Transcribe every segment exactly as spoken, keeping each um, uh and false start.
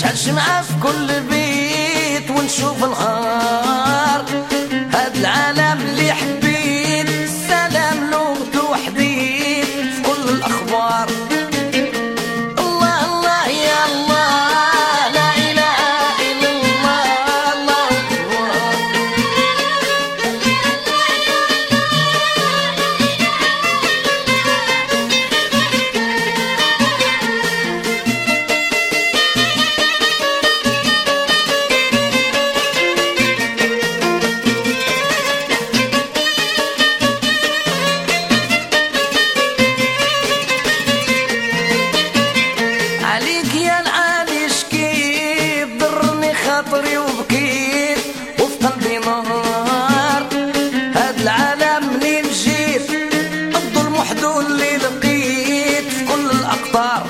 شمعة في كل بيت ونشوف نهار هاد العالم اللي حبيت السلام لغته وحديد في كل الأخبار. الله الله يا الله لا إله إلا الله الله أكبر. خاطري وبكيت وفي قلبي نار هاد العالم منين جيت الظلم وحدو اللي لقيت في كل الأقطار.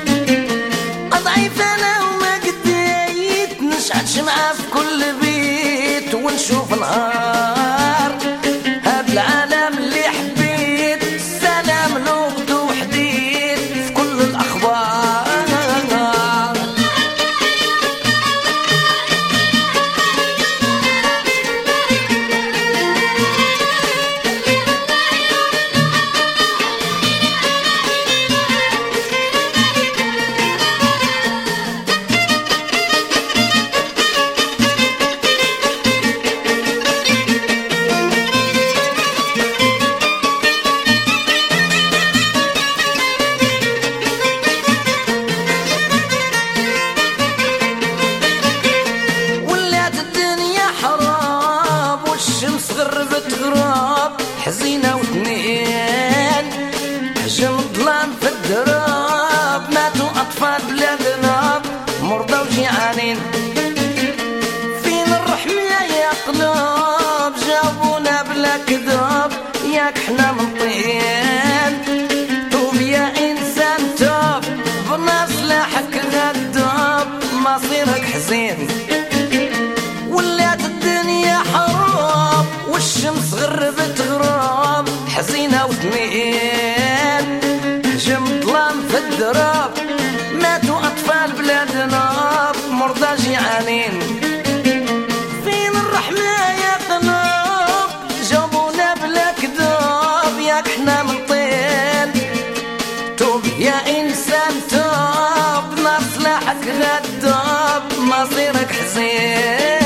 أضعيف أنا وما قديت نشعل شمعة في كل بيت ونشوف نهار هاد العالم اللي حبيت السلام لغته وحديد في كل الأخبار. غربت غراب حزينة واثنين هجم الظلام في الدراب ماتوا أطفال بلا ذنب مرضى وجيعانين. فين الرحمة يا قلوب جابونا بلا كذاب ياك حنا من طين. توب يا إنسان توب بنصلحك غداب مصيرك حزين. ولات الدنيا حرام والشمس غربت غراب حزينة واثنين هجم ظلام في الدراب ماتوا أطفال بلا ذنب مرضى جيعانين. فين الرحمة يا قلوب جابونا بلا كذاب ياك حنا من طين. توب يا إنسان توب نصلحك غداب مصيرك حزين.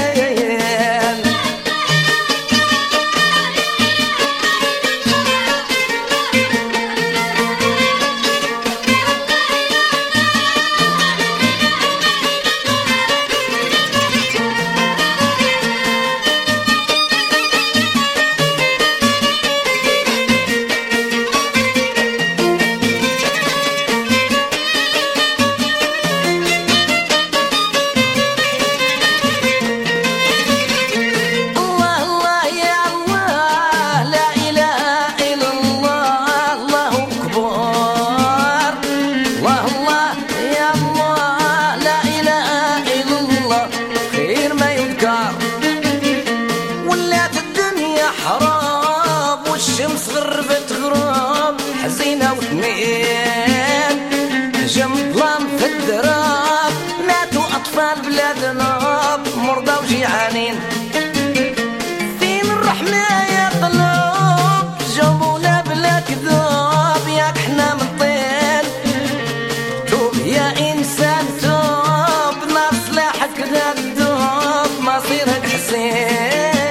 ولات الدنيا حرام والشمس غربت غراب حزينة واثنين هجم ظلام في الدراب ماتوا أطفال بلا ذنب مرضى وجيعانين. فين الرحمة يا قلوب جابونا بلا كذاب ياك حنا من طين. توب يا إنسان توب نصلحك غداب مصيرك حزين.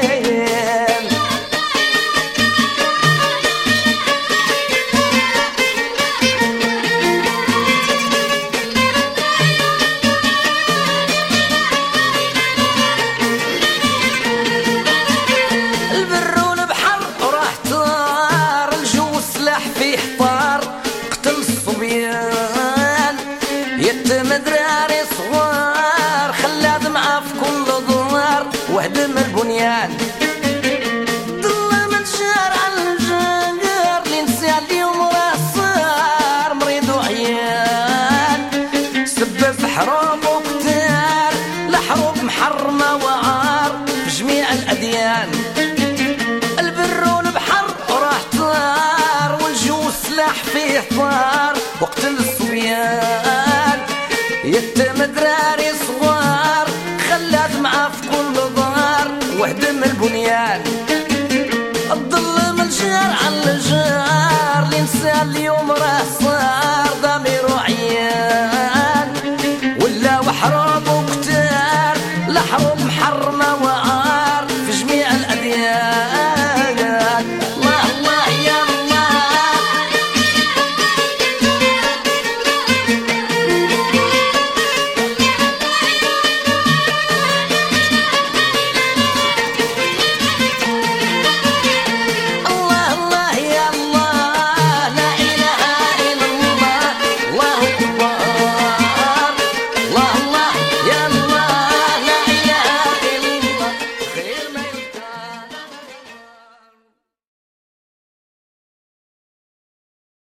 البر والبحر راح طار الجو السلاح فيه طار قتل الصبيان يتم دراري صغار خلى دمعة في كل ضمار وهدم البنيان. ظلم الجار على الجار الإنسان اليوم راه صار مريض وعيان. سبب في حروب وقتال الحروب محرمة وعار في جميع الأديان. حرمة وعار